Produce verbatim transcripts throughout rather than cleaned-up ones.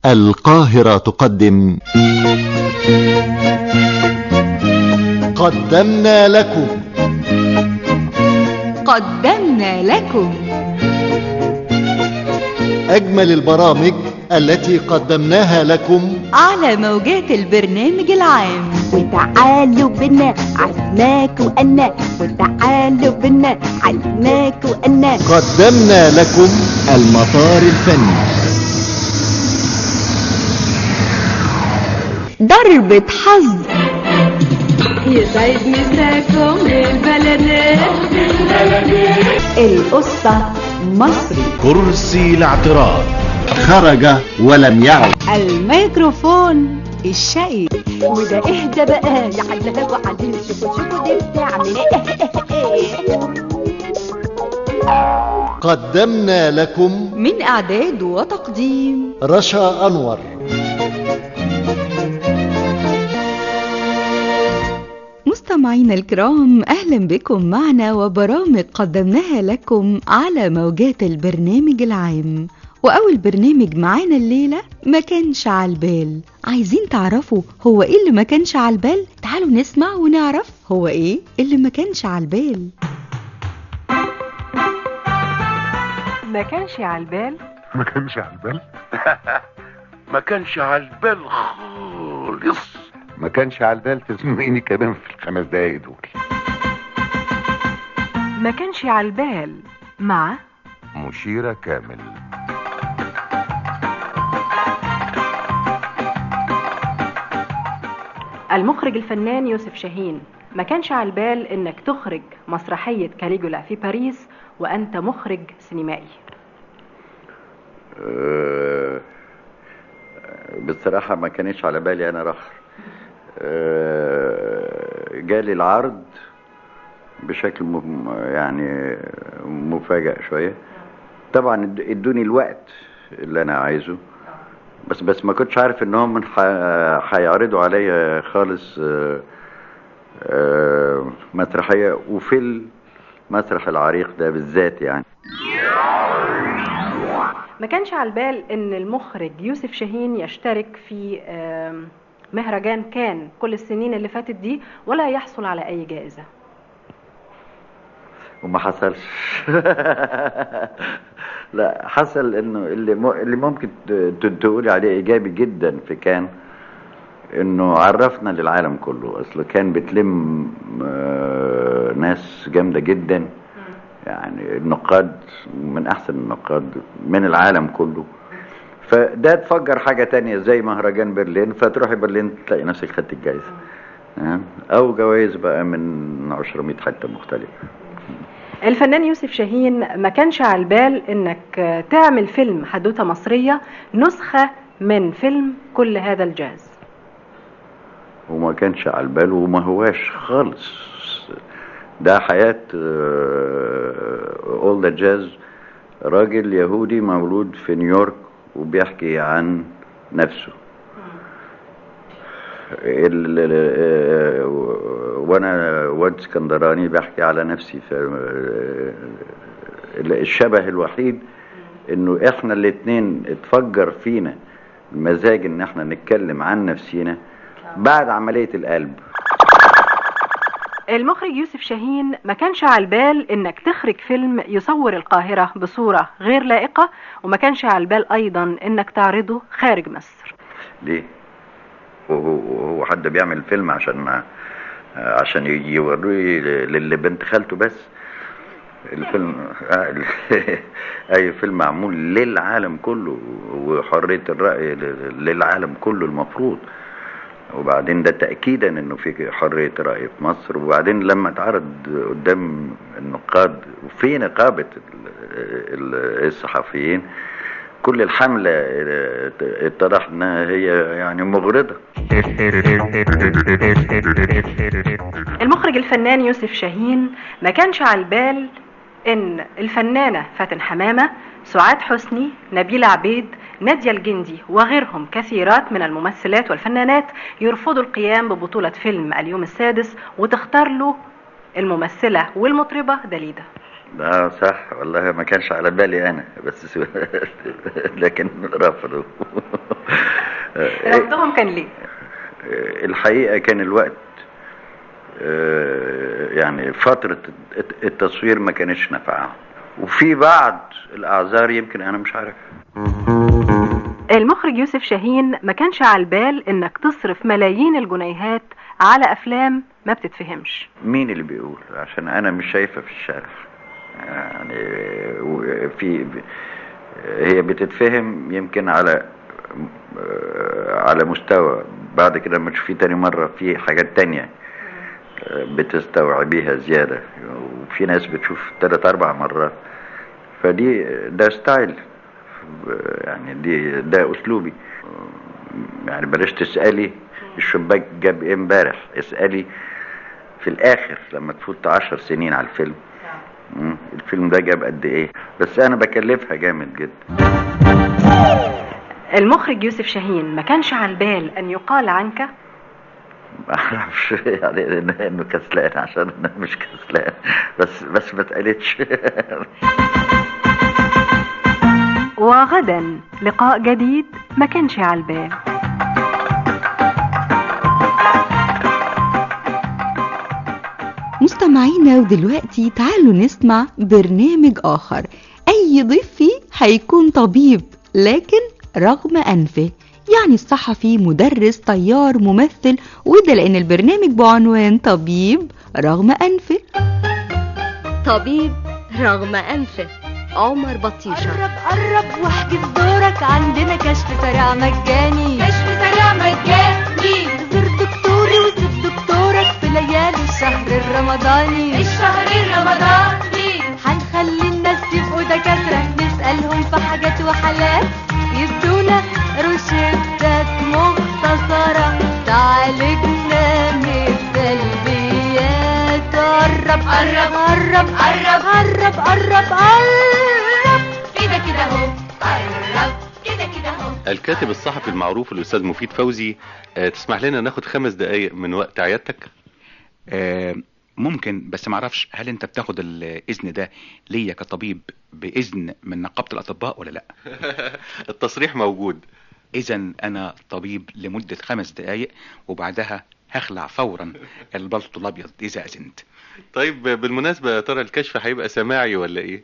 القاهرة تقدم قدمنا لكم قدمنا لكم أجمل البرامج التي قدمناها لكم على موجات البرنامج العام. وتعالوا بنا عزماك وأنا وتعالوا بنا عزماك وأنا قدمنا لكم المطار الفني. ضربة حظ يسعد مساكم للبلدات القصة مصري. كرسي الاعتراض خرج ولم يعد. الميكروفون الشقي. وده اهدى بقى يا حلاق وعديل، شوفوا شوفوا دي بتعمل ايه. قدمنا لكم من إعداد وتقديم رشا أنور. مستمعينا الكرام، أهلا بكم معنا وبرامج قدمناها لكم على موجات البرنامج العام. وأول برنامج معانا الليلة ما كانش على البال. عايزين تعرفوا هو إيه اللي ما كانش على البال؟ تعالوا نسمع ونعرف هو إيه اللي ما كانش على البال. ما كانش على البال ما كانش على البال ما كانش على البال خالص. ما كانش على البال تزنقيني كمان في الخمس دقايق دول. ما كانش على البال مع مشيرة كامل. المخرج الفنان يوسف شاهين. ما كانش على البال انك تخرج مسرحية كاليجولا في باريس وانت مخرج سينمائي. أه بصراحة ما كانش على بالي انا رخر. أه جالي العرض بشكل م... يعني مفاجئ شوية. طبعا ادوني الوقت اللي انا عايزه، بس بس ما كنتش عارف انهم من هيعرضوا عليا خالص أه أه مسرحية وفي المسرح العريق ده بالذات. يعني ما كانش على البال ان المخرج يوسف شاهين يشترك في أه مهرجان كان كل السنين اللي فاتت دي ولا يحصل على اي جائزة. وما حصلش. لا، حصل انه اللي م... اللي ممكن تقولي عليه ايجابي جدا في كان انه عرفنا للعالم كله. اصل كان بتلم ناس جامده جدا، يعني النقاد من احسن النقاد من العالم كله. فده تفجر حاجه تانية زي مهرجان برلين، فتروحي برلين تلاقي نفسك خدت الجائزه، او جوائز بقى من عشرمية حته مختلفه. الفنان يوسف شاهين ما كانش على البال انك تعمل فيلم حدوتة مصرية نسخة من فيلم كل هذا الجاز. وما كانش على البال وما هواش خالص. ده حياة اول ذا جاز، راجل يهودي مولود في نيويورك وبيحكي عن نفسه. وانا واد اسكندراني بحكي على نفسي. الشبه الوحيد انه احنا الاتنين اتفجر فينا المزاج ان احنا نتكلم عن نفسينا بعد عملية القلب. المخرج يوسف شاهين ما كانش على البال انك تخرج فيلم يصور القاهرة بصورة غير لائقة، وما كانش على البال ايضا انك تعرضه خارج مصر. ليه؟ وهو حد بيعمل فيلم عشان عشان يوريه للي بنت خالته بس؟ الفيلم اي فيلم معمول للعالم كله وحرية الرأي للعالم كله المفروض. وبعدين ده تأكيدا انه في حرية رأي في مصر. وبعدين لما اتعرض قدام النقاد وفي نقابة الصحفيين، كل الحملة اتضح انها هي يعني مغرضة. المخرج الفنان يوسف شاهين ما كانش على البال ان الفنانة فاتن حمامة، سعاد حسني، نبيلة عبيد، نادية الجندي وغيرهم كثيرات من الممثلات والفنانات يرفضوا القيام ببطولة فيلم اليوم السادس وتختار له الممثلة والمطربة داليدا. اه صح والله، ما كانش على بالي انا بس لكن رفضوا. رفضهم كان ليه؟ الحقيقة كان الوقت يعني فترة التصوير ما كانتش نافعة، وفي بعض الأعذار يمكن أنا مش عارف. المخرج يوسف شاهين ما كانش على البال انك تصرف ملايين الجنيهات على افلام ما بتتفهمش. مين اللي بيقول؟ عشان انا مش شايفة في الشارع يعني. في هي بتتفهم يمكن على على مستوى، بعد كده لما تشوفيه تاني مرة في حاجات تانية بتستوعبيها زيادة، وفي ناس بتشوف ثلاث اربع مرات، فدي ده ستايل يعني، دي ده اسلوبي يعني. بلاش تسألي الشباك جاب ايه امبارح، اسألي في الاخر لما تفوت عشر سنين على الفيلم الفيلم ده جاب قد ايه. بس انا بكلفها جامد جدا. المخرج يوسف شاهين ما كانش على البال ان يقال عنك؟ ما اعرفش يعني انه كسلان، عشان انا مش كسلان، بس بس ما اتقالتش. وغدا لقاء جديد ما كانش على البال. مستمعينا ودلوقتي تعالوا نسمع برنامج آخر أي ضيف فيه هيكون طبيب، لكن رغم أنفه، يعني الصحفي، مدرس، طيار، ممثل، وده لأن البرنامج بعنوان طبيب رغم أنفه. طبيب رغم أنفه، عمر بطيشة. قرب قرب واحجز دورك، عندنا كشف سريع مجاني. كشف سريع مجاني، زور دكتوري وسيب دكتورك في ليالي الشهر الرمضاني. الشهر الرمضاني هنخلي الناس يبقوا دكاترة، نسألهم في حاجات وحالات، يدونا روشتات مختصرة تعالجنا من السلبيات. قرب قرب قرب قرب قرب قرب قرب كده كده اهو، قرب كده كده اهو. الكاتب الصحفي المعروف الأستاذ مفيد فوزي، أه تسمح لنا ناخد خمس دقايق من وقت عيادتك؟ أه ممكن، بس معرفش هل انت بتاخد الاذن ده ليا كطبيب باذن من نقابة الاطباء ولا لا؟ التصريح موجود. اذا انا طبيب لمدة خمس دقايق وبعدها هخلع فورا البلطو الابيض اذا اذنت. طيب بالمناسبة يا ترى الكشف هيبقى سماعي ولا ايه؟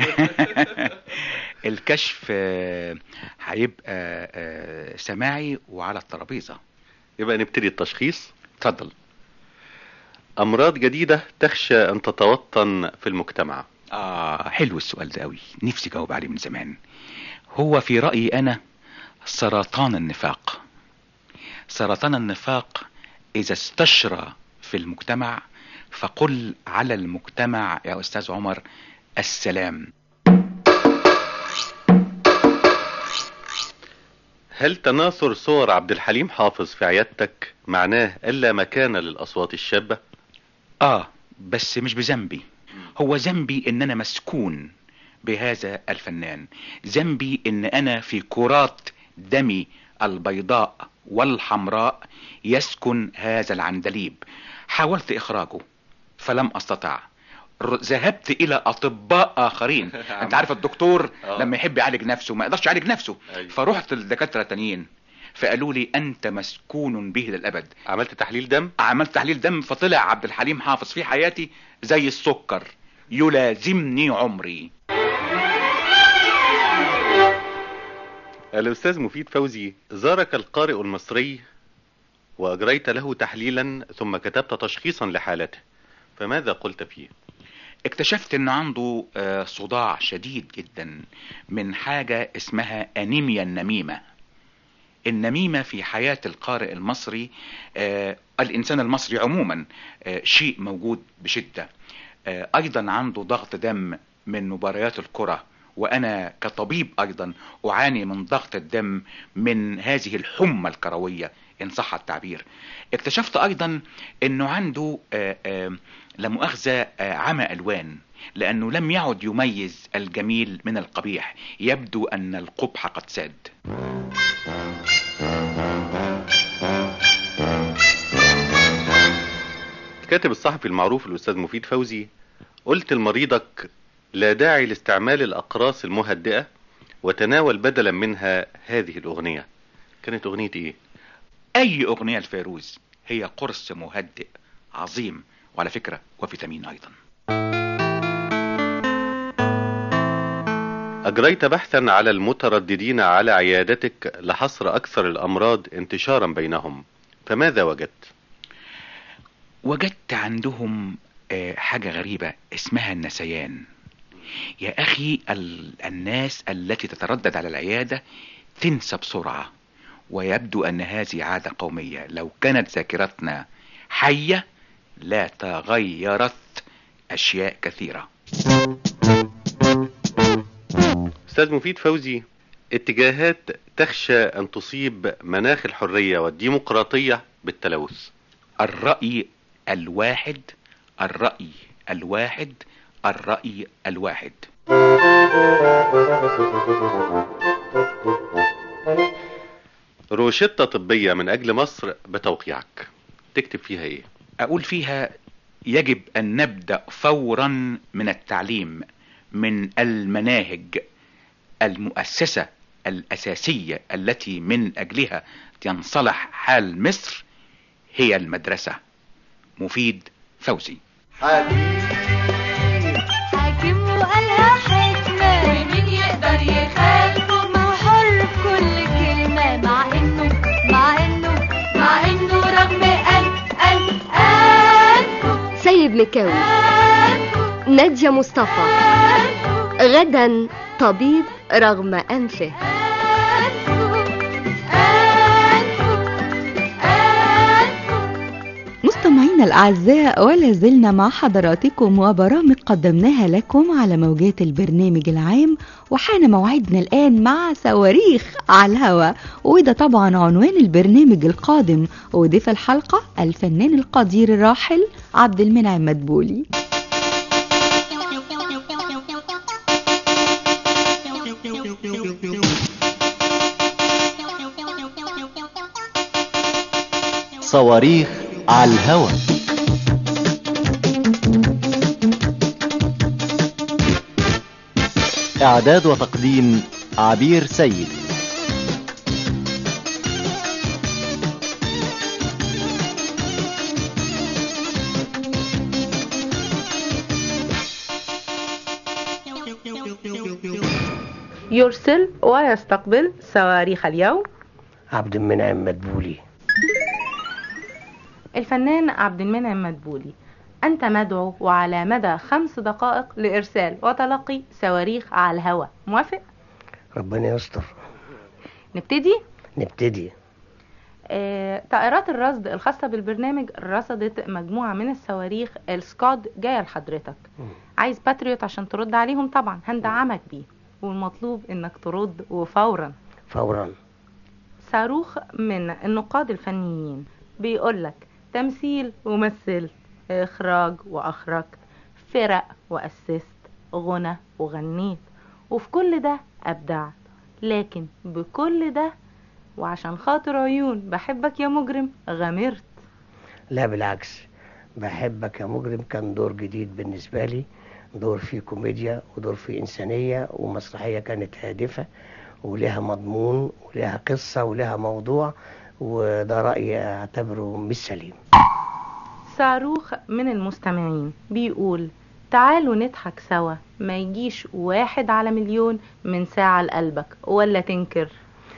الكشف هيبقى سماعي وعلى الترابيزة. يبقى نبتدي التشخيص. اتفضل. امراض جديدة تخشى ان تتوطن في المجتمع. اه حلو السؤال ده قوي، نفسي جاوب عليه من زمان. هو في رأيي انا سرطان النفاق. سرطان النفاق اذا استشرى في المجتمع فقل على المجتمع يا استاذ عمر السلام. هل تناثر صور عبد الحليم حافظ في عيادتك معناه الا مكان للاصوات الشابة؟ اه بس مش بذنبي، هو ذنبي ان انا مسكون بهذا الفنان، ذنبي ان انا في كرات دمي البيضاء والحمراء يسكن هذا العندليب. حاولت اخراجه فلم استطع، ذهبت الى اطباء اخرين. انت عارف الدكتور لما يحب يعالج نفسه ما يقدرش يعالج نفسه، فرحت للدكاتره تانيين فقالوا لي انت مسكون به للابد. عملت تحليل دم؟ عملت تحليل دم فطلع عبد الحليم حافظ في حياتي زي السكر يلازمني عمري. الأستاذ مفيد فوزي، زارك القارئ المصري وأجريت له تحليلا ثم كتبت تشخيصا لحالته، فماذا قلت فيه؟ اكتشفت ان عنده صداع شديد جدا من حاجة اسمها أنيميا النميمة. النميمة في حياة القارئ المصري، آه الإنسان المصري عموما، آه شيء موجود بشدة. آه أيضا عنده ضغط دم من مباريات الكرة، وأنا كطبيب أيضا أعاني من ضغط الدم من هذه الحمى الكروية إن صح التعبير. اكتشفت أيضا أنه عنده آه آه لمؤاخذة آه عمى ألوان، لأنه لم يعد يميز الجميل من القبيح، يبدو أن القبح قد ساد. الكاتب الصحفي المعروف الأستاذ مفيد فوزي، قلت لمريضك لا داعي لاستعمال الأقراص المهدئة، وتناول بدلا منها هذه الأغنية. كانت أغنية إيه؟ أي أغنية الفيروز هي قرص مهدئ عظيم، وعلى فكرة وفيتامين أيضا. أجريت بحثا على المترددين على عيادتك لحصر أكثر الأمراض انتشارا بينهم، فماذا وجدت؟ وجدت عندهم حاجة غريبة اسمها النسيان. يا أخي الناس التي تتردد على العيادة تنسى بسرعة، ويبدو أن هذه عادة قومية. لو كانت ذاكرتنا حية لا تغيرت أشياء كثيرة. أستاذ مفيد فوزي، اتجاهات تخشى أن تصيب مناخ الحرية والديمقراطية بالتلوث. الرأي الواحد، الرأي الواحد، الرأي الواحد. روشتة طبية من أجل مصر بتوقيعك، تكتب فيها إيه؟ أقول فيها يجب أن نبدأ فورا من التعليم، من المناهج. المؤسسة الأساسية التي من أجلها ينصلح حال مصر هي المدرسة. مفيد فوزي. حاكم وقالها حكمة، ومين يقدر يخالفه؟ ما هو حر في كل كلمة، مع إنه مع إنه مع إنه رغم قلب قلب قلبه. سيد مكاوي، نادية مصطفى، غدا طبيب رغم أنفه. مستمعينا الأعزاء، ولا زلنا مع حضراتكم وبرامج قدمناها لكم على موجات البرنامج العام، وحان موعدنا الآن مع صواريخ على الهواء، وده طبعا عنوان البرنامج القادم. وضيف الحلقة الفنان القدير الراحل عبد المنعم مدبولي. صواريخ على الهوى. إعداد وتقديم عبير سيد. يرسل ويستقبل صواريخ اليوم عبد المنعم مدبولي. الفنان عبد المنعم مدبولي، أنت مدعو وعلى مدى خمس دقائق لإرسال وتلقي صواريخ على الهواء، موافق؟ ربنا يستر. نبتدي؟ نبتدي. آه، طائرات الرصد الخاصة بالبرنامج رصدت مجموعة من الصواريخ السكاد جاية لحضرتك. م. عايز باتريوت عشان ترد عليهم، طبعا هندعمك بيه، والمطلوب انك ترد وفورا. فورا. صاروخ من النقاد الفنيين بيقولك تمثيل ومثلت، اخراج واخرجت، فرق واسست، غنى وغنيت، وفي كل ده ابدعت، لكن بكل ده وعشان خاطر عيون بحبك يا مجرم غامرت. لا بالعكس، بحبك يا مجرم كان دور جديد بالنسبة لي، دور فيه كوميديا ودور فيه إنسانية ومسرحية كانت هادفة ولها مضمون ولها قصة ولها موضوع، وده رأيي اعتبره مش سليم. صاروخ من المستمعين بيقول تعالوا نضحك سوا، ما يجيش واحد على مليون من ساعة لقلبك، ولا تنكر؟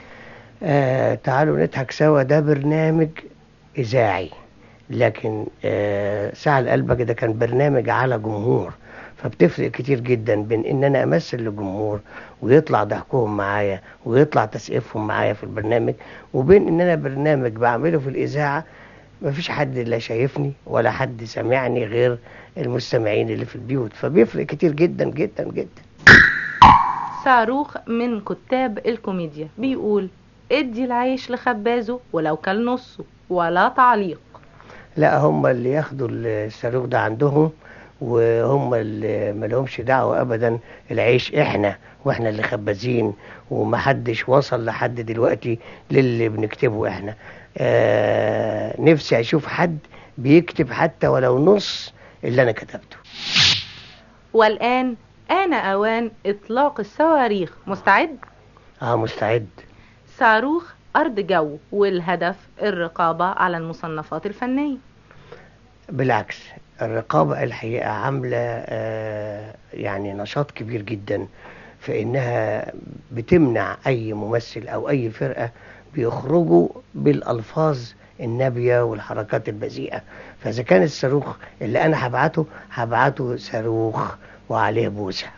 آه تعالوا نضحك سوا ده برنامج إذاعي، لكن آه ساعة لقلبك ده كان برنامج على جمهور، فبتفرق كتير جدا بين ان انا امثل للجمهور ويطلع ضحكهم معايا ويطلع تسقيفهم معايا في البرنامج، وبين ان انا برنامج بعمله في الاذاعة مفيش حد لا شايفني ولا حد سمعني غير المستمعين اللي في البيوت، فبيفرق كتير جدا جدا جدا. صاروخ من كتاب الكوميديا بيقول ادي العيش لخبازه ولو كل نصه ولا تعليق. لا، هم اللي ياخدوا الصاروخ ده عندهم، وهم اللي ملهمش دعوة ابدا، العيش احنا واحنا اللي خبازين، ومحدش وصل لحد دلوقتي للي بنكتبه احنا. آه نفسي اشوف حد بيكتب حتى ولو نص اللي انا كتبته. والآن آن أوان إطلاق الصواريخ. مستعد؟ اه مستعد. صاروخ أرض جو، والهدف الرقابة على المصنفات الفنية. بالعكس، الرقابة الحقيقة عاملة آه يعني نشاط كبير جدا في انها بتمنع اي ممثل او اي فرقة بيخرجوا بالالفاظ النابية والحركات البذيئة. فاذا كان الصاروخ اللي انا هبعته هبعته صاروخ وعليه بوسة.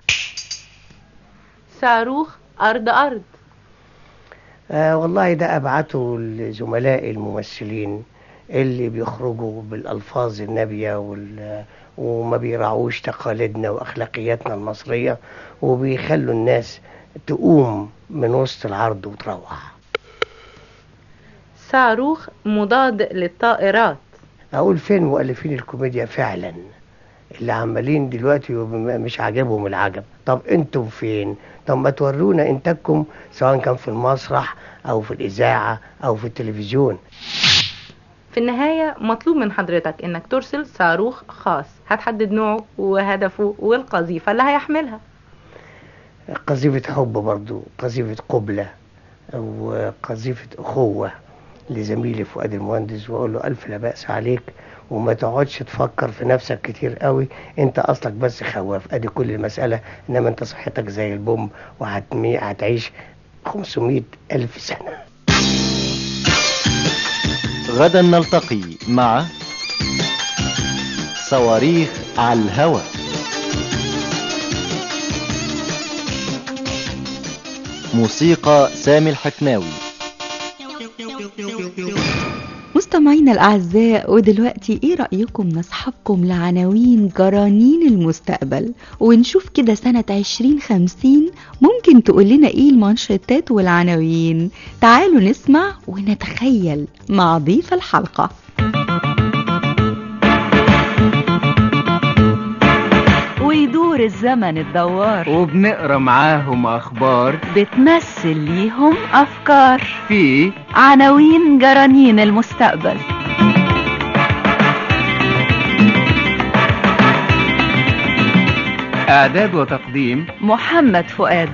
صاروخ أرض أرض. آه والله ده ابعته لزملائي الممثلين اللي بيخرجوا بالالفاظ النابية وال... وما بيراعوش تقاليدنا واخلاقياتنا المصرية، وبيخلوا الناس تقوم من وسط العرض وتروح. صاروخ مضاد للطائرات. اقول فين مؤلفين الكوميديا فعلا اللي عمالين دلوقتي مش عاجبهم العجب؟ طب انتم فين؟ طب ما تورونا انتاجكم سواء كان في المسرح او في الاذاعة او في التلفزيون. في النهاية مطلوب من حضرتك انك ترسل صاروخ خاص، هتحدد نوعه وهدفه والقذيفة اللي هيحملها. قذيفة حب برضو، قذيفة قبلة، وقذيفة أخوة لزميلي فؤاد المهندس، وأقول له ألف لا بأس عليك، وما تقعدش تفكر في نفسك كتير قوي، انت أصلك بس خواف، أدي كل المسألة، إنما انت صحتك زي البوم وهتعيش خمسمائة ألف سنة. غدا نلتقي مع صواريخ على الهوى. موسيقى سامي الحكناوي. مستمعينا الأعزاء، ودلوقتي ايه رأيكم نصحبكم لعناوين جرانين المستقبل، ونشوف كده سنة عشرين خمسين ممكن تقول لنا ايه المانشيتات والعناوين. تعالوا نسمع ونتخيل مع ضيف الحلقة. ويدور الزمن الدوار، وبنقرا معاهم اخبار بتمثل ليهم افكار في عناوين جرانين المستقبل. اعداد وتقديم محمد فؤاد.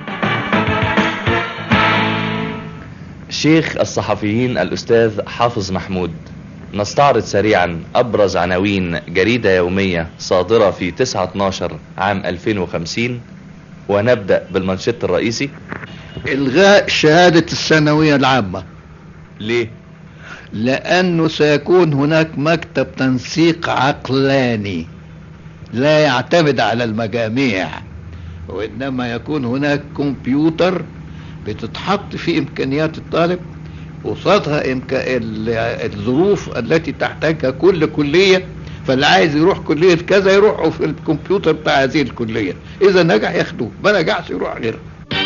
شيخ الصحفيين الأستاذ حافظ محمود. نستعرض سريعا أبرز عناوين جريدة يومية صادرة في تسعة اتناشر عام ألفين وخمسين، ونبدأ بالمنشط الرئيسي: إلغاء شهادة الثانوية العامة. ليه؟ لأنه سيكون هناك مكتب تنسيق عقلاني لا يعتمد على المجاميع، وإنما يكون هناك كمبيوتر بتتحط في إمكانيات الطالب، قصادها إمكا... الظروف التي تحتاجها كل كلية، فاللي عايز يروح كلية كذا يروحوا في الكمبيوتر بتاع هذه الكلية، إذا نجح ياخدوه، ما نجحش يروح غيره.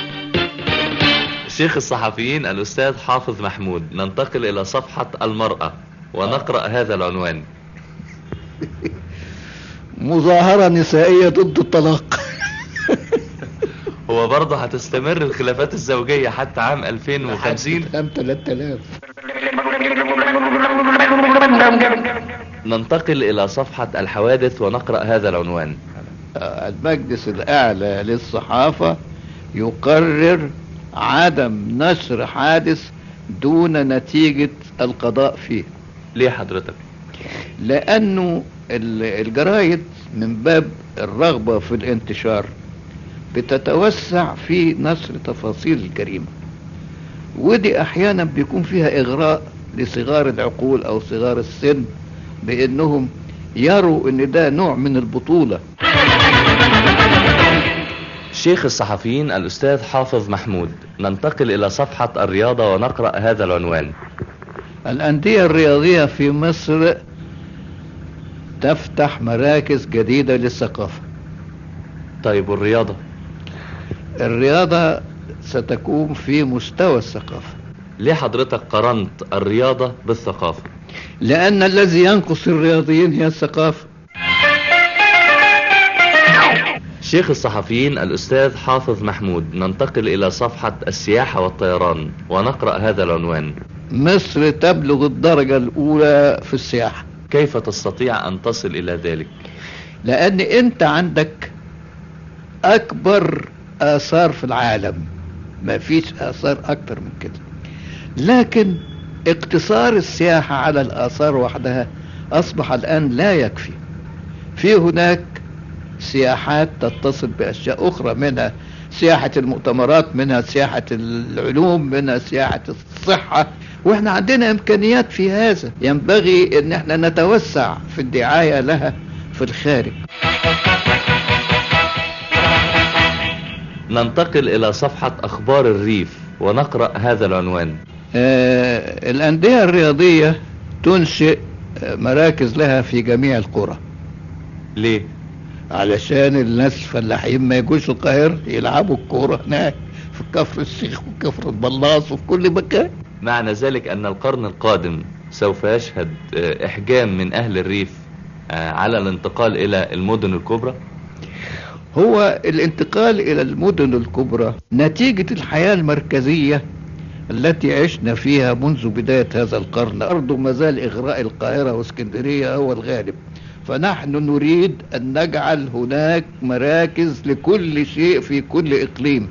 شيخ الصحفيين الأستاذ حافظ محمود. ننتقل إلى صفحة المرأة ونقرأ هذا العنوان: مظاهرة نسائية ضد الطلاق. هو برضه هتستمر الخلافات الزوجية حتى عام ألفين وخمسين؟ عام ثلاثة آلاف. ننتقل إلى صفحة الحوادث ونقرأ هذا العنوان: المجلس الأعلى للصحافة يقرر عدم نشر حادث دون نتيجة القضاء فيه. ليه حضرتك؟ لأنه الجرايد من باب الرغبة في الانتشار بتتوسع في نشر تفاصيل الجريمة، ودي احيانا بيكون فيها اغراء لصغار العقول او صغار السن بانهم يروا ان ده نوع من البطولة. شيخ الصحفيين الأستاذ حافظ محمود. ننتقل إلى صفحة الرياضة ونقرأ هذا العنوان: الأندية الرياضية في مصر تفتح مراكز جديدة للثقافة. طيب والرياضة؟ الرياضة ستكون في مستوى الثقافة. ليه حضرتك قارنت الرياضة بالثقافة؟ لأن الذي ينقص الرياضيين هي الثقافة. شيخ الصحفيين الأستاذ حافظ محمود. ننتقل إلى صفحة السياحة والطيران ونقرأ هذا العنوان: مصر تبلغ الدرجة الأولى في السياحة. كيف تستطيع أن تصل إلى ذلك؟ لأن أنت عندك اكبر اثار في العالم، ما فيش اثار اكتر من كده. لكن اقتصار السياحة على الاثار وحدها اصبح الان لا يكفي. في هناك سياحات تتصل باشياء اخرى، منها سياحة المؤتمرات، منها سياحة العلوم، منها سياحة الصحة، واحنا عندنا امكانيات في هذا. ينبغي ان احنا نتوسع في الدعاية لها في الخارج. ننتقل إلى صفحة أخبار الريف ونقرأ هذا العنوان. آه الأندية الرياضية تنشئ مراكز لها في جميع القرى. ليه؟ علشان الناس الفلاحين ما يجوش القاهرة يلعبوا الكورة هناك في كفر الشيخ وكفر البلاص وفي كل مكان. معنى ذلك أن القرن القادم سوف يشهد إحجام من أهل الريف على الانتقال إلى المدن الكبرى؟ هو الانتقال إلى المدن الكبرى نتيجة الحياة المركزية التي عشنا فيها منذ بداية هذا القرن. أرض ما زال إغراء القاهرة واسكندرية هو الغالب، فنحن نريد أن نجعل هناك مراكز لكل شيء في كل إقليم.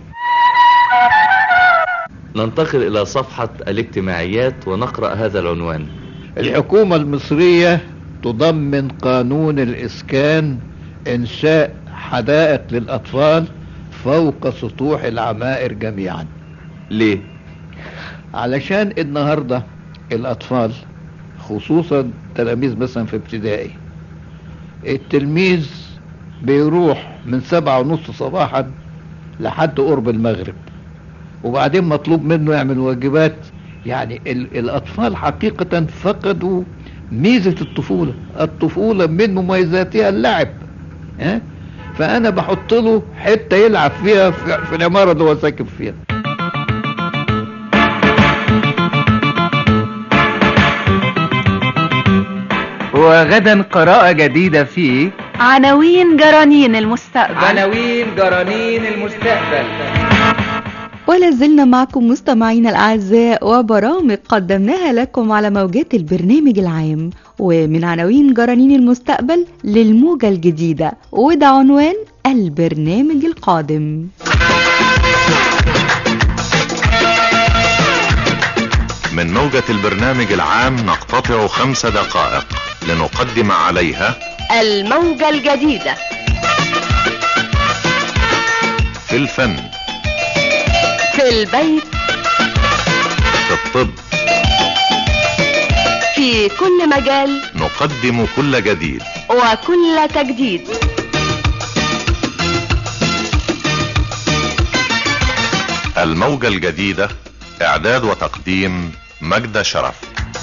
ننتقل إلى صفحة الاجتماعيات ونقرأ هذا العنوان. الحكومة المصرية تضمن قانون الإسكان إنشاء حدائق للأطفال فوق سطوح العمائر جميعا. ليه؟ علشان النهاردة الأطفال خصوصا تلاميذ مثلا في ابتدائي، التلميذ بيروح من سبعة ونص صباحا لحد قرب المغرب، وبعدين مطلوب منه يعمل واجبات. يعني الأطفال حقيقة فقدوا ميزة الطفولة. الطفولة من مميزاتها اللعب، ها؟ فأنا بحط له حتة يلعب فيها في العمارة اللي هو ساكن فيها. وغدا قراءة جديدة في عناوين جرانين المستقبل. عناوين جرانين المستقبل. ولا زلنا معكم مستمعينا الأعزاء وبرامج قدمناها لكم على موجات البرنامج العام، ومن عناوين جرانين المستقبل للموجة الجديدة، وده عنوان البرنامج القادم. من موجة البرنامج العام نقتطع خمس دقائق لنقدم عليها الموجة الجديدة. في الفن، في البيت، في الطب، في كل مجال نقدم كل جديد وكل تجديد. الموجة الجديدة، إعداد وتقديم مجد شرف.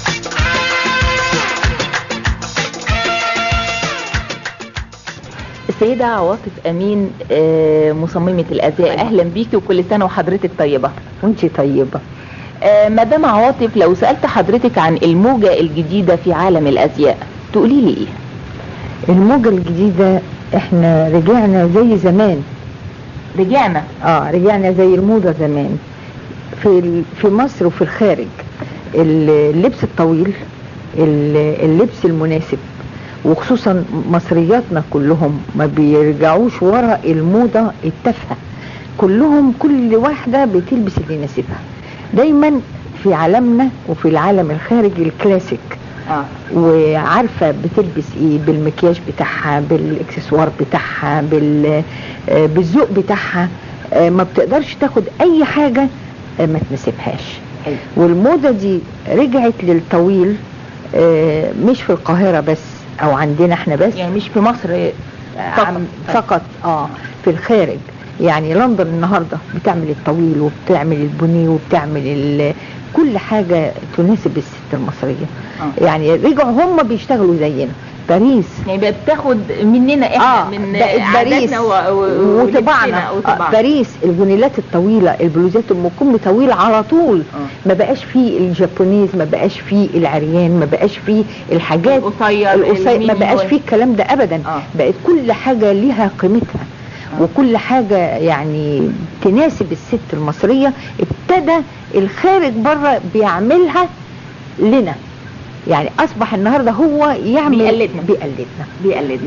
السيدة عواطف أمين مصممة الأزياء، أهلا بيكي وكل سنة وحضرتك طيبة. وانتي طيبة. مدام عواطف، لو سألت حضرتك عن الموجة الجديدة في عالم الأزياء تقولي لي إيه؟ الموجة الجديدة احنا رجعنا زي زمان. رجعنا؟ اه رجعنا زي الموضة زمان في في مصر وفي الخارج. اللبس الطويل، اللبس المناسب، وخصوصا مصرياتنا كلهم ما بيرجعوش ورا الموضة التافهة. كلهم كل واحدة بتلبس اللي يناسبها. دايما في عالمنا وفي العالم الخارجي الكلاسيك، آه. وعارفة بتلبس ايه بالمكياج بتاعها، بالاكسسوار بتاعها، بال بالذوق بتاعها. ما بتقدرش تاخد اي حاجة ما تناسبهاش. والموضة دي رجعت للطويل، مش في القاهرة بس او عندنا احنا بس، يعني مش في مصر فقط, فقط اه في الخارج. يعني لندن النهاردة بتعمل الطويل وبتعمل البني وبتعمل كل حاجة تناسب الست المصرية. آه. يعني رجعوا هم بيشتغلوا زينا. باريس يعني بقت بتاخد مننا احنا، آه من باريس وطبعنا. آه باريس الفانيلات الطويلة، البلوزات ام كم طويلة على طول. آه. ما بقاش فيه الجابونيز، ما بقاش فيه العريان، ما بقاش فيه الحاجات القصير، القصير ما بقاش فيه الكلام ده ابدا. آه. بقت كل حاجة ليها قيمتها. آه. وكل حاجة يعني تناسب الست المصرية. ابتدى الخارج بره بيعملها لنا. يعني اصبح النهاردة هو يعمل بيقلدنا بيقلدنا بيقلدنا آه.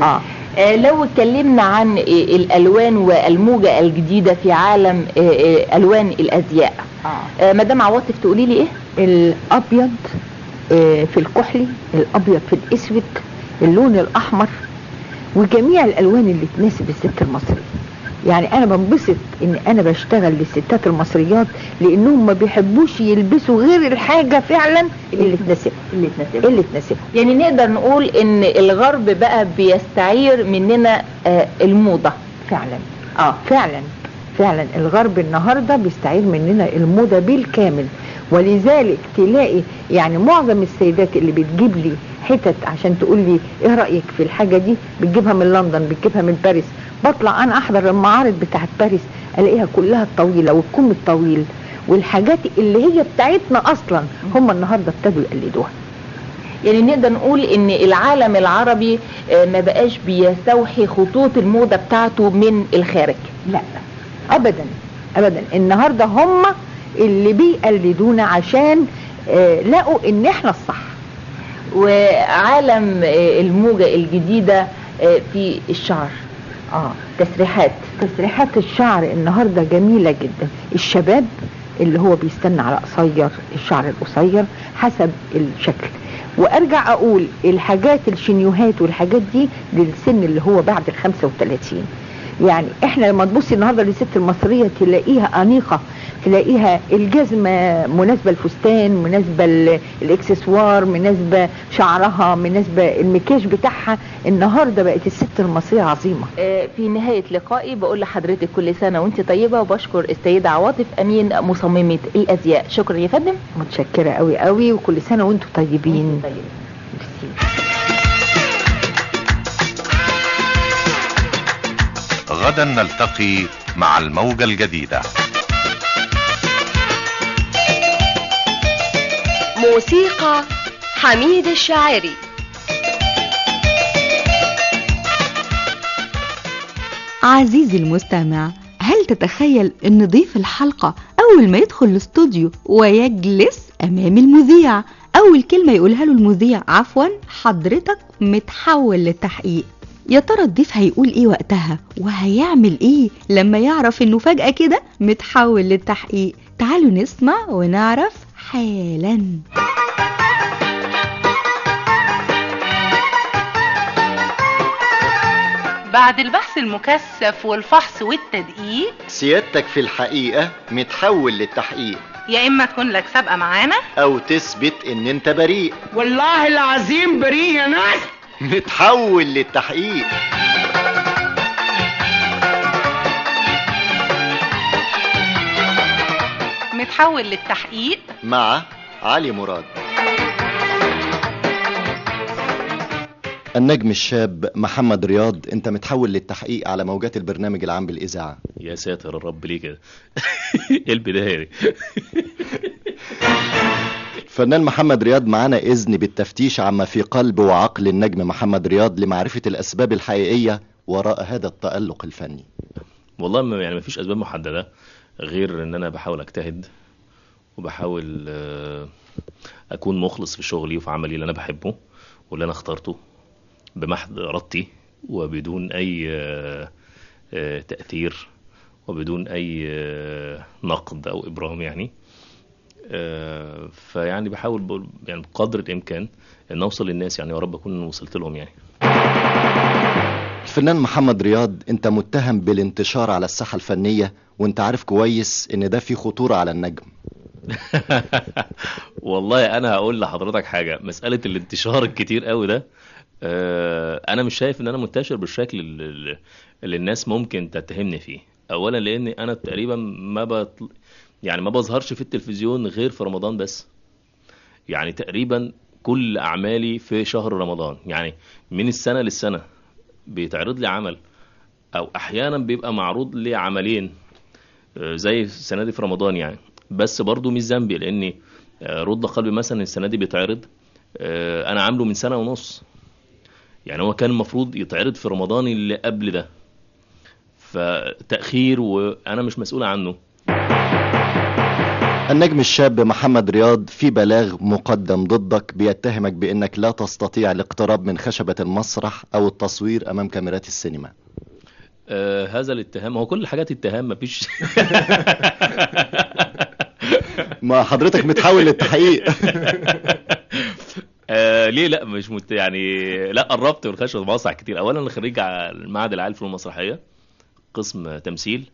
آه لو اتكلمنا عن آه الالوان والموجة الجديدة في عالم آه آه الوان الازياء، آه. آه مدام عواطف تقولي لي ايه؟ الابيض آه في الكحلي، الابيض في الاسود، اللون الاحمر، وجميع الالوان اللي تناسب الست المصرية. يعني انا بنبسط ان انا بشتغل للستات المصريات لانهم ما بيحبوش يلبسوا غير الحاجة فعلا اللي تناسبهم اللي تناسبهم اللي تناسبهم يعني نقدر نقول ان الغرب بقى بيستعير مننا آه الموضة فعلا. اه فعلا فعلا الغرب النهاردة بيستعير مننا الموضة بالكامل، ولذلك تلاقي يعني معظم السيدات اللي بتجيب لي حتت عشان تقول لي ايه رأيك في الحاجة دي، بتجيبها من لندن، بتجيبها من باريس. بطلع انا احضر المعارض بتاعت باريس الاقيها كلها الطويلة والكم الطويل والحاجات اللي هي بتاعتنا اصلا هم النهاردة ابتدوا يقلدوها. يعني نقدر نقول ان العالم العربي ما بقاش بيستوحي خطوط الموضة بتاعته من الخارج. لا ابدا ابدا، النهاردة هم اللي بيقلدونا عشان آه لقوا ان احنا الصح. وعالم آه الموجة الجديدة آه في الشعر، اه تسريحات تسريحات الشعر النهاردة جميلة جدا. الشباب اللي هو بيستنى على قصير، الشعر القصير حسب الشكل. وارجع اقول الحاجات الشنيوهات والحاجات دي للسن اللي هو بعد الخمسة وثلاثين. يعني احنا لما تبصي النهاردة للست المصرية تلاقيها انيقة، تلاقيها الجزمة مناسبة الفستان، مناسبة الاكسسوار، مناسبة شعرها، مناسبة المكياج بتاعها. النهاردة بقت الست المصرية عظيمة. في نهاية لقائي بقول لحضرتك كل سنة وانت طيبة، وبشكر السيدة عواطف امين مصممة الازياء. شكرا يا فندم. متشكرة قوي قوي، وكل سنة وانتم طيبين. طيب. غدا نلتقي مع الموجة الجديدة. موسيقى حميد الشاعري. عزيزي المستمع، هل تتخيل ان ضيف الحلقة اول ما يدخل الاستوديو ويجلس امام المذيع اول كلمة يقولها له المذيع عفوا حضرتك متحول للتحقيق؟ يا ترى الضيف هيقول ايه وقتها وهيعمل ايه لما يعرف انه فجأة كده متحول للتحقيق؟ تعالوا نسمع ونعرف حالا. بعد البحث المكثف والفحص والتدقيق سيادتك في الحقيقة متحول للتحقيق، يا اما تكون لك سابقة معانا او تثبت ان انت بريء. والله العظيم بريء يا ناس. متحول للتحقيق. متحول للتحقيق مع علي مراد. النجم الشاب محمد رياض، انت متحول للتحقيق على موجات البرنامج العام بالإذاعة. يا ساتر الرب ليه كده. ايه البداية دي؟ الفنان محمد رياض معانا إذن بالتفتيش عما في قلب وعقل النجم محمد رياض لمعرفة الأسباب الحقيقية وراء هذا التألق الفني. والله يعني مفيش أسباب محددة غير ان انا بحاول اجتهد وبحاول اكون مخلص في شغلي وفي عملي اللي انا بحبه واللي انا اخترته بمحض ارادتي وبدون اي تأثير وبدون اي نقد او ابرام يعني. فيعني بحاول يعني بقدر الامكان ان اوصل للناس يعني، يا رب اكون وصلت لهم يعني. الفنان محمد رياض، انت متهم بالانتشار على الساحة الفنية وانت عارف كويس ان ده في خطورة على النجم. والله انا هقول لحضرتك حاجة، مسألة الانتشار الكتير قوي ده انا مش شايف ان انا منتشر بالشكل اللي, اللي الناس ممكن تتهمني فيه. اولا لان انا تقريبا ما بطل يعني ما بظهرش في التلفزيون غير في رمضان بس. يعني تقريبا كل اعمالي في شهر رمضان، يعني من السنة للسنة بيتعرض لي عمل او احيانا بيبقى معروض لي عملين زي السنة دي في رمضان يعني. بس برضو مش ذنبي لاني رد قلبي مثلا السنة دي بيتعرض انا عامله من سنة ونص، يعني هو كان المفروض يتعرض في رمضان اللي قبل ده، فتأخير وانا مش مسؤول عنه. النجم الشاب محمد رياض في بلاغ مقدم ضدك بيتهمك بانك لا تستطيع الاقتراب من خشبة المسرح او التصوير امام كاميرات السينما. آه هذا الاتهام هو كل حاجات اتهام مفيش. ما حضرتك متحول للتحقيق. آه ليه لا مش مت يعني لا قربت من خشبة المسرح كتير. اولا انا خريج المعهد العالي للفنون المسرحية قسم تمثيل،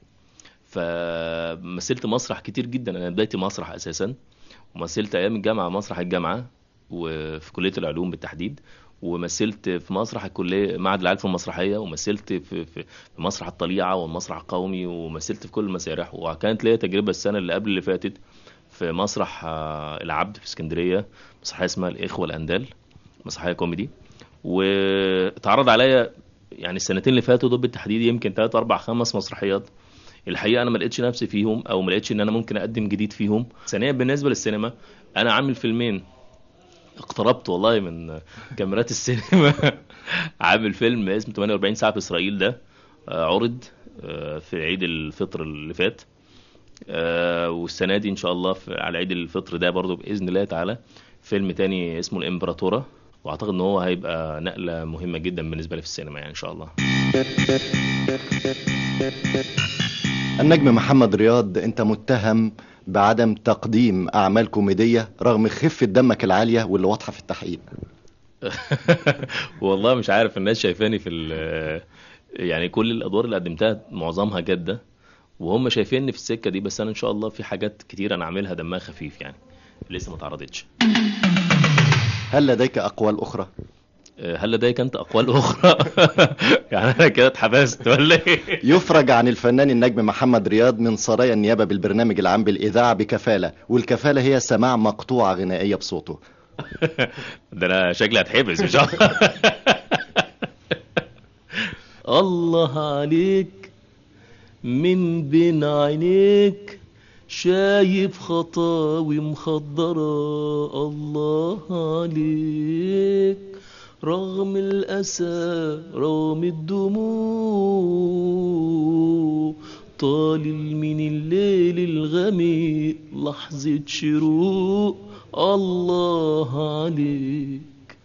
فمثلت مسرح كتير جدا. انا بدايتي مسرح اساسا، ومثلت ايام الجامعه مسرح الجامعه وفي كليه العلوم بالتحديد، ومثلت في مسرح الكليه معهد العالي للفنون المسرحيه، ومثلت في في في مسرح الطليعه والمسرح القومي، ومثلت في كل المسارح. وكانت ليا تجربه السنه اللي قبل اللي فاتت في مسرح العبد في اسكندريه، مسرحيه اسمها الاخوه الاندال، مسرحيه كوميدي. واتعرض عليا يعني السنتين اللي فاتوا دول بالتحديد يمكن ثلاثة أربعة خمس مسرحيات. الحقيقه انا ما لقيتش نفسي فيهم او ما لقيتش ان انا ممكن اقدم جديد فيهم. ثانيا بالنسبه للسينما انا عامل فيلمين اقتربت والله من كاميرات السينما. عامل فيلم اسمه ثمانية وأربعين ساعه في اسرائيل، ده عرض في عيد الفطر اللي فات، والسنه دي ان شاء الله على عيد الفطر ده برضو باذن الله تعالى فيلم تاني اسمه الامبراطوره، واعتقد ان هو هيبقى نقله مهمه جدا بالنسبه لي في السينما يعني ان شاء الله. النجم محمد رياض، انت متهم بعدم تقديم اعمال كوميدية رغم خفة دمك العالية واللي واضحة في التحقيق. والله مش عارف، الناس شايفاني في يعني كل الادوار اللي قدمتها معظمها جادة، وهم شايفيني في السكة دي، بس انا ان شاء الله في حاجات كتير انا اعملها دمها خفيف يعني لسه ما تعرضتش. هل لديك اقوال اخرى؟ هل لديك انت اقوال اخرى؟ يعني انا كده اتحبست ولا ايه؟ يفرج عن الفنان النجم محمد رياض من سرايا النيابه بالبرنامج العام بالاذاعه بكفاله، والكفاله هي سماع مقطوعه غنائيه بصوته. ده انا شكلي هتحبس مش عارف. الله عليك من بين عينيك شايف خطاوي مخضرة، الله عليك رغم الأسى رغم الدموع طالل من الليل الغميق لحظة شروق، الله عليك.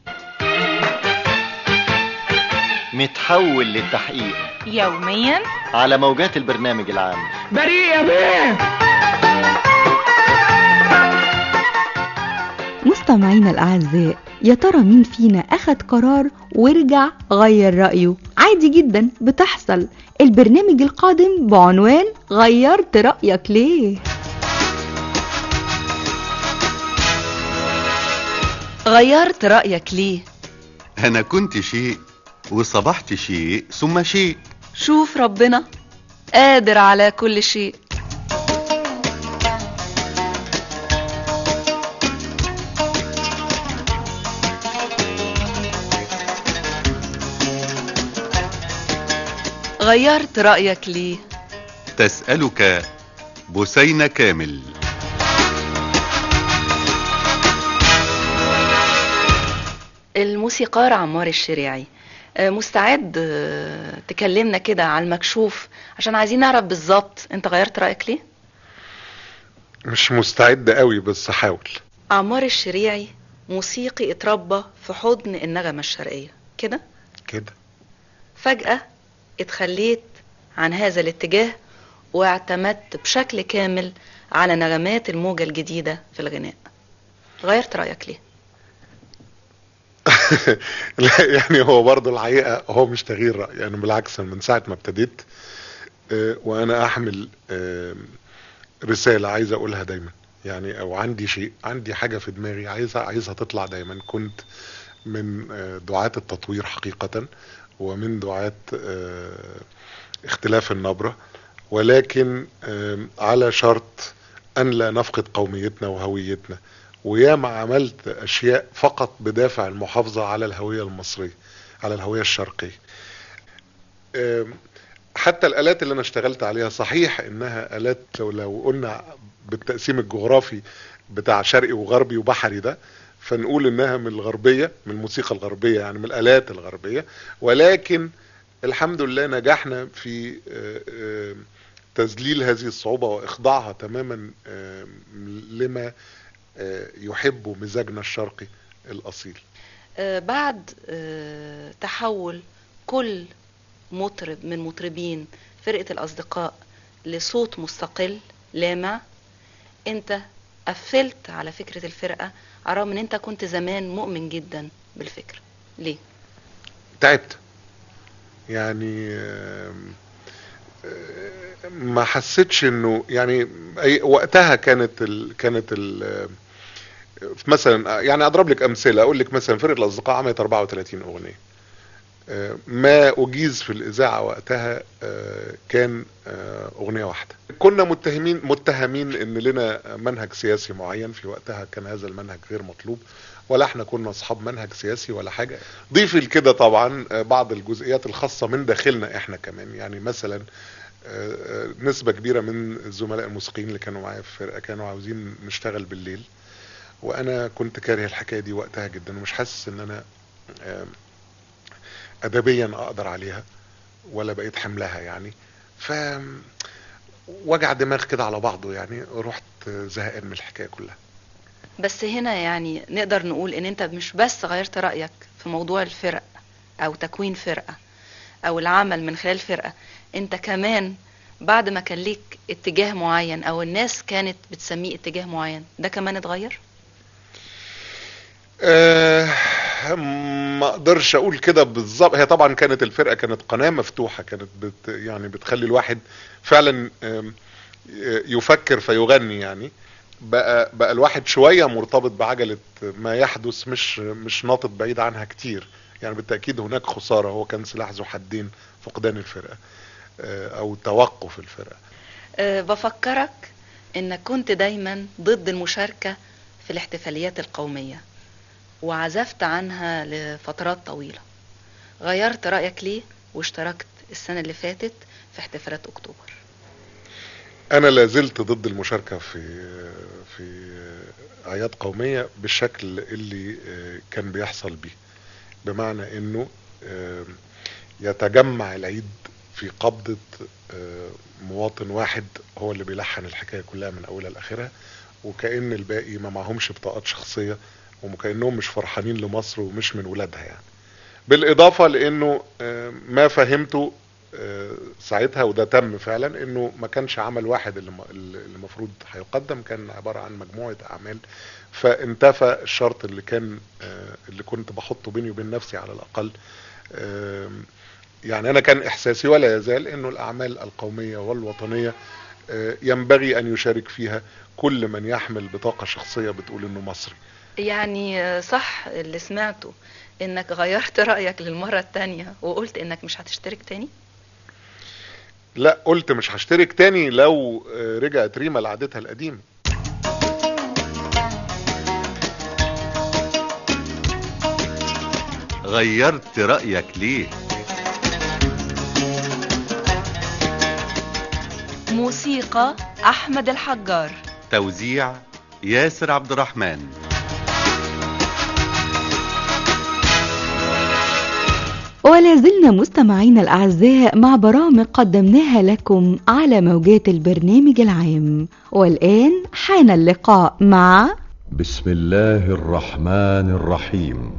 متحول للتحقيق يوميا على موجات البرنامج العام. بريئة بيه. مستمعينا الأعزاء، يا ترى مين فينا أخد قرار ورجع غير رأيه؟ عادي جدا بتحصل. البرنامج القادم بعنوان غيرت رأيك ليه؟ غيرت رأيك ليه؟ أنا كنت شيء وصبحت شيء ثم شيء. شوف ربنا قادر على كل شيء. غيرت رأيك ليه؟ تسألك بثينة كامل. الموسيقار عمار الشريعي، مستعد تكلمنا كده على المكشوف عشان عايزين نعرف بالظبط انت غيرت رأيك ليه؟ مش مستعد قوي بس هحاول. عمار الشريعي موسيقي اتربى في حضن النغمة الشرقية كده كده، فجأة اتخليت عن هذا الاتجاه واعتمدت بشكل كامل على نغمات الموجة الجديدة في الغناء. غيرت رأيك ليه؟ لا يعني هو برضو الحقيقة هو مش تغيير رأي، يعني بالعكس من ساعة ما ابتديت وانا احمل رسالة عايز اقولها دايما، يعني او عندي شيء، عندي حاجة في دماغي عايزها عايزها تطلع دايما. كنت من دعاة التطوير حقيقة ومن دعاة اختلاف النبرة، ولكن على شرط ان لا نفقد قوميتنا وهويتنا. وياما عملت اشياء فقط بدافع المحافظة على الهوية المصرية، على الهوية الشرقية. حتى الالات اللي انا اشتغلت عليها صحيح انها الات لو قلنا بالتقسيم الجغرافي بتاع شرقي وغربي وبحري ده، فنقول انها من الغربية، من الموسيقى الغربية، يعني من الالات الغربية، ولكن الحمد لله نجحنا في تذليل هذه الصعوبة وإخضاعها تماما لما يحبه مزاجنا الشرقي الأصيل. بعد تحول كل مطرب من مطربين فرقة الأصدقاء لصوت مستقل لامع، انت قفلت على فكرة الفرقة على الرغم ان انت كنت زمان مؤمن جدا بالفكرة. ليه؟ تعبت يعني، ما حسيتش انه يعني وقتها كانت ال كانت ال مثلا يعني اضرب لك امثله، اقول لك مثلا فرقه الاصدقاء عملت أربعة وثلاثين اغنيه، ما اجيز في الاذاعه وقتها كان اغنيه واحده. كنا متهمين متهمين ان لنا منهج سياسي معين، في وقتها كان هذا المنهج غير مطلوب، ولا احنا كنا اصحاب منهج سياسي ولا حاجه. ضيف لكده طبعا بعض الجزئيات الخاصه من داخلنا احنا كمان، يعني مثلا نسبه كبيره من الزملاء الموسيقيين اللي كانوا معايا في الفرقه كانوا عاوزين نشتغل بالليل، وانا كنت كاره الحكايه دي وقتها جدا، ومش حاسس ان انا ادبيا اقدر عليها ولا بقيت حملها يعني. ف وجع دماغ كده على بعضه يعني، رحت زهقان من الحكايه كلها. بس هنا يعني نقدر نقول ان انت مش بس غيرت رأيك في موضوع الفرق او تكوين فرقة او العمل من خلال فرقة، انت كمان بعد ما كان ليك اتجاه معين او الناس كانت بتسميه اتجاه معين، ده كمان اتغير؟ أه ما اقدرش اقول كده بالظبط. هي طبعا كانت الفرقة كانت قناة مفتوحة، كانت بت يعني بتخلي الواحد فعلا يفكر فيغني يعني. بقى بقى الواحد شوية مرتبط بعجلة ما يحدث، مش مش ناطط بعيد عنها كتير يعني. بالتأكيد هناك خسارة، هو كان سلاح ذو حدين، فقدان الفرقة او توقف الفرقة. أه بفكرك انك كنت دايما ضد المشاركة في الاحتفاليات القومية وعزفت عنها لفترات طويلة، غيرت رأيك ليه واشتركت السنة اللي فاتت في احتفالات اكتوبر؟ انا لازلت ضد المشاركة في في اعياد قومية بالشكل اللي كان بيحصل بيه، بمعنى انه يتجمع العيد في قبضة مواطن واحد هو اللي بيلحن الحكاية كلها من اولها لاخرها، وكأن الباقي ما معهمش بطاقات شخصية وكأنهم مش فرحانين لمصر ومش من ولادها يعني. بالاضافة لانه ما فهمته ساعتها وده تم فعلا، انه ما كانش عمل واحد اللي المفروض هيقدم، كان عبارة عن مجموعة اعمال، فانتفى الشرط اللي كان اللي كنت بحطه بيني وبين نفسي على الاقل. يعني انا كان احساسي ولا يزال انه الاعمال القومية والوطنية ينبغي ان يشارك فيها كل من يحمل بطاقة شخصية بتقول انه مصري. يعني صح اللي سمعته انك غيرت رأيك للمرة التانية وقلت انك مش هتشترك تاني؟ لا، قلت مش هشترك تاني لو رجعت ريما لعادتها القديمة. غيرت رأيك ليه؟ موسيقى أحمد الحجار، توزيع ياسر عبد الرحمن. ولا زلنا مستمعينا الأعزاء مع برامج قدمناها لكم على موجات البرنامج العام، والآن حان اللقاء مع بسم الله الرحمن الرحيم.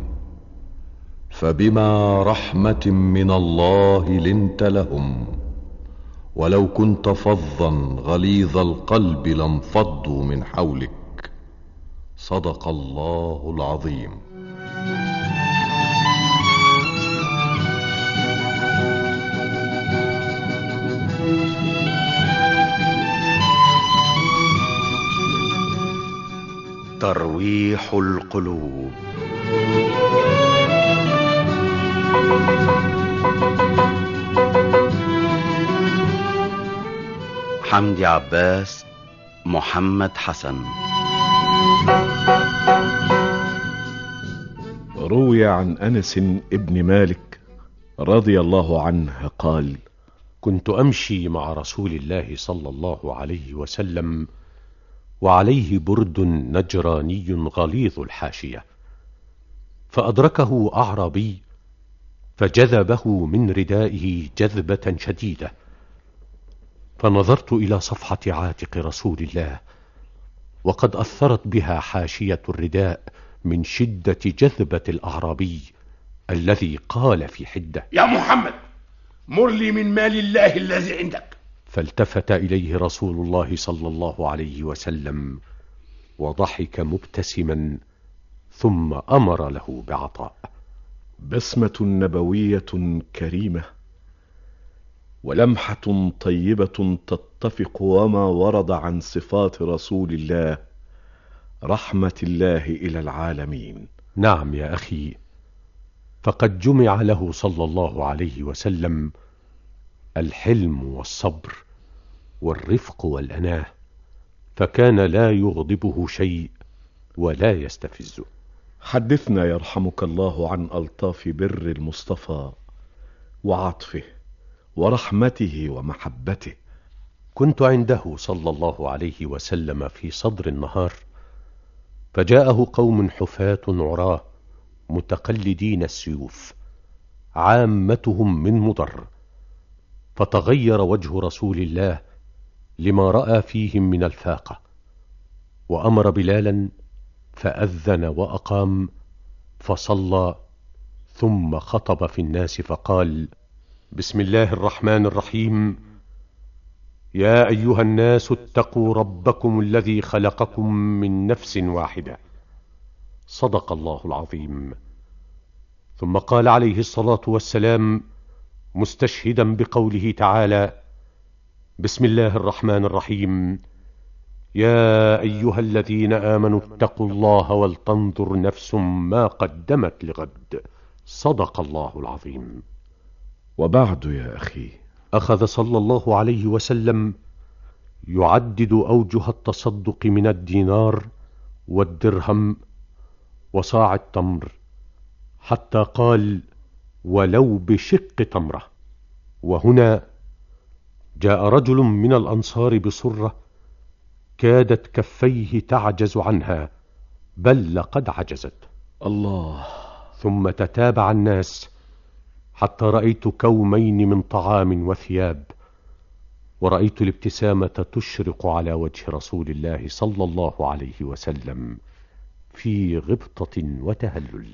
فبما رحمة من الله لنت لهم ولو كنت فظا غليظ القلب لانفضوا من حولك. صدق الله العظيم. ترويح القلوب. حمدي عباس، محمد حسن. روي عن أنس ابن مالك رضي الله عنه قال: كنت أمشي مع رسول الله صلى الله عليه وسلم وعليه برد نجراني غليظ الحاشية، فأدركه أعرابي فجذبه من ردائه جذبة شديدة، فنظرت إلى صفحة عاتق رسول الله وقد أثرت بها حاشية الرداء من شدة جذبة الأعرابي الذي قال في حدة: يا محمد، مر لي من مال الله الذي عندك. فالتفت إليه رسول الله صلى الله عليه وسلم وضحك مبتسما ثم أمر له بعطاء. بسمة نبوية كريمة ولمحة طيبة تتفق وما ورد عن صفات رسول الله رحمة الله إلى العالمين. نعم يا أخي، فقد جمع له صلى الله عليه وسلم الحلم والصبر والرفق والأناه، فكان لا يغضبه شيء ولا يستفزه. حدثنا يرحمك الله عن ألطاف بر المصطفى وعطفه ورحمته ومحبته. كنت عنده صلى الله عليه وسلم في صدر النهار، فجاءه قوم حفاة عراه متقلدين السيوف، عامتهم من مضر، فتغير وجه رسول الله لما رأى فيهم من الفاقة، وأمر بلالا فأذن وأقام فصلى، ثم خطب في الناس فقال: بسم الله الرحمن الرحيم. يا أيها الناس اتقوا ربكم الذي خلقكم من نفس واحدة. صدق الله العظيم. ثم قال عليه الصلاة والسلام مستشهدا بقوله تعالى: بسم الله الرحمن الرحيم. يا أيها الذين آمنوا اتقوا الله ولتنظر نفس ما قدمت لغد. صدق الله العظيم. وبعد يا أخي، أخذ صلى الله عليه وسلم يعدد أوجه التصدق من الدينار والدرهم وصاع التمر، حتى قال: ولو بشق تمرة. وهنا جاء رجل من الأنصار بصرة كادت كفيه تعجز عنها، بل لقد عجزت. الله. ثم تتابع الناس حتى رأيت كومين من طعام وثياب، ورأيت الابتسامة تشرق على وجه رسول الله صلى الله عليه وسلم في غبطة وتهلل.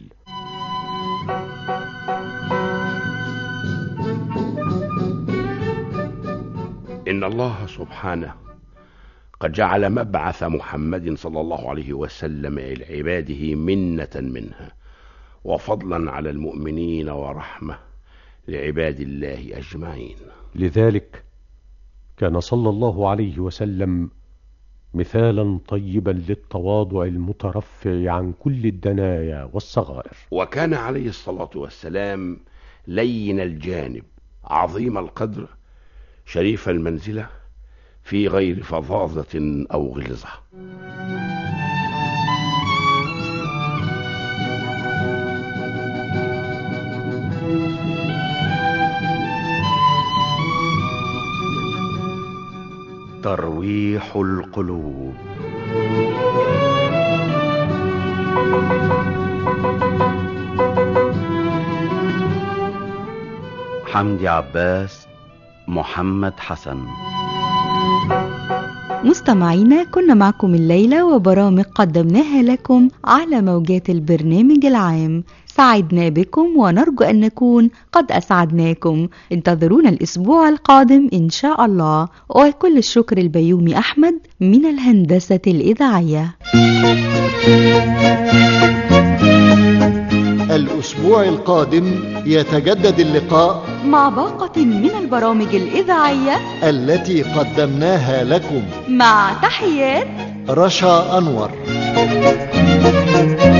إن الله سبحانه قد جعل مبعث محمد صلى الله عليه وسلم إلى عباده منة منها وفضلا على المؤمنين ورحمة لعباد الله أجمعين. لذلك كان صلى الله عليه وسلم مثالا طيبا للتواضع المترفع عن كل الدنايا والصغائر. وكان عليه الصلاة والسلام لين الجانب، عظيم القدر، شريف المنزلة، في غير فظاظة أو غلظة. ترويح القلوب. حمدي عباس، محمد حسن. مستمعينا، كنا معكم الليلة وبرامج قدمناها لكم على موجات البرنامج العام. سعدنا بكم ونرجو أن نكون قد أسعدناكم. انتظرونا الأسبوع القادم إن شاء الله. وكل الشكر البيومي أحمد من الهندسة الإذاعية. الأسبوع القادم يتجدد اللقاء مع باقة من البرامج الإذاعية التي قدمناها لكم، مع تحيات رشا أنور.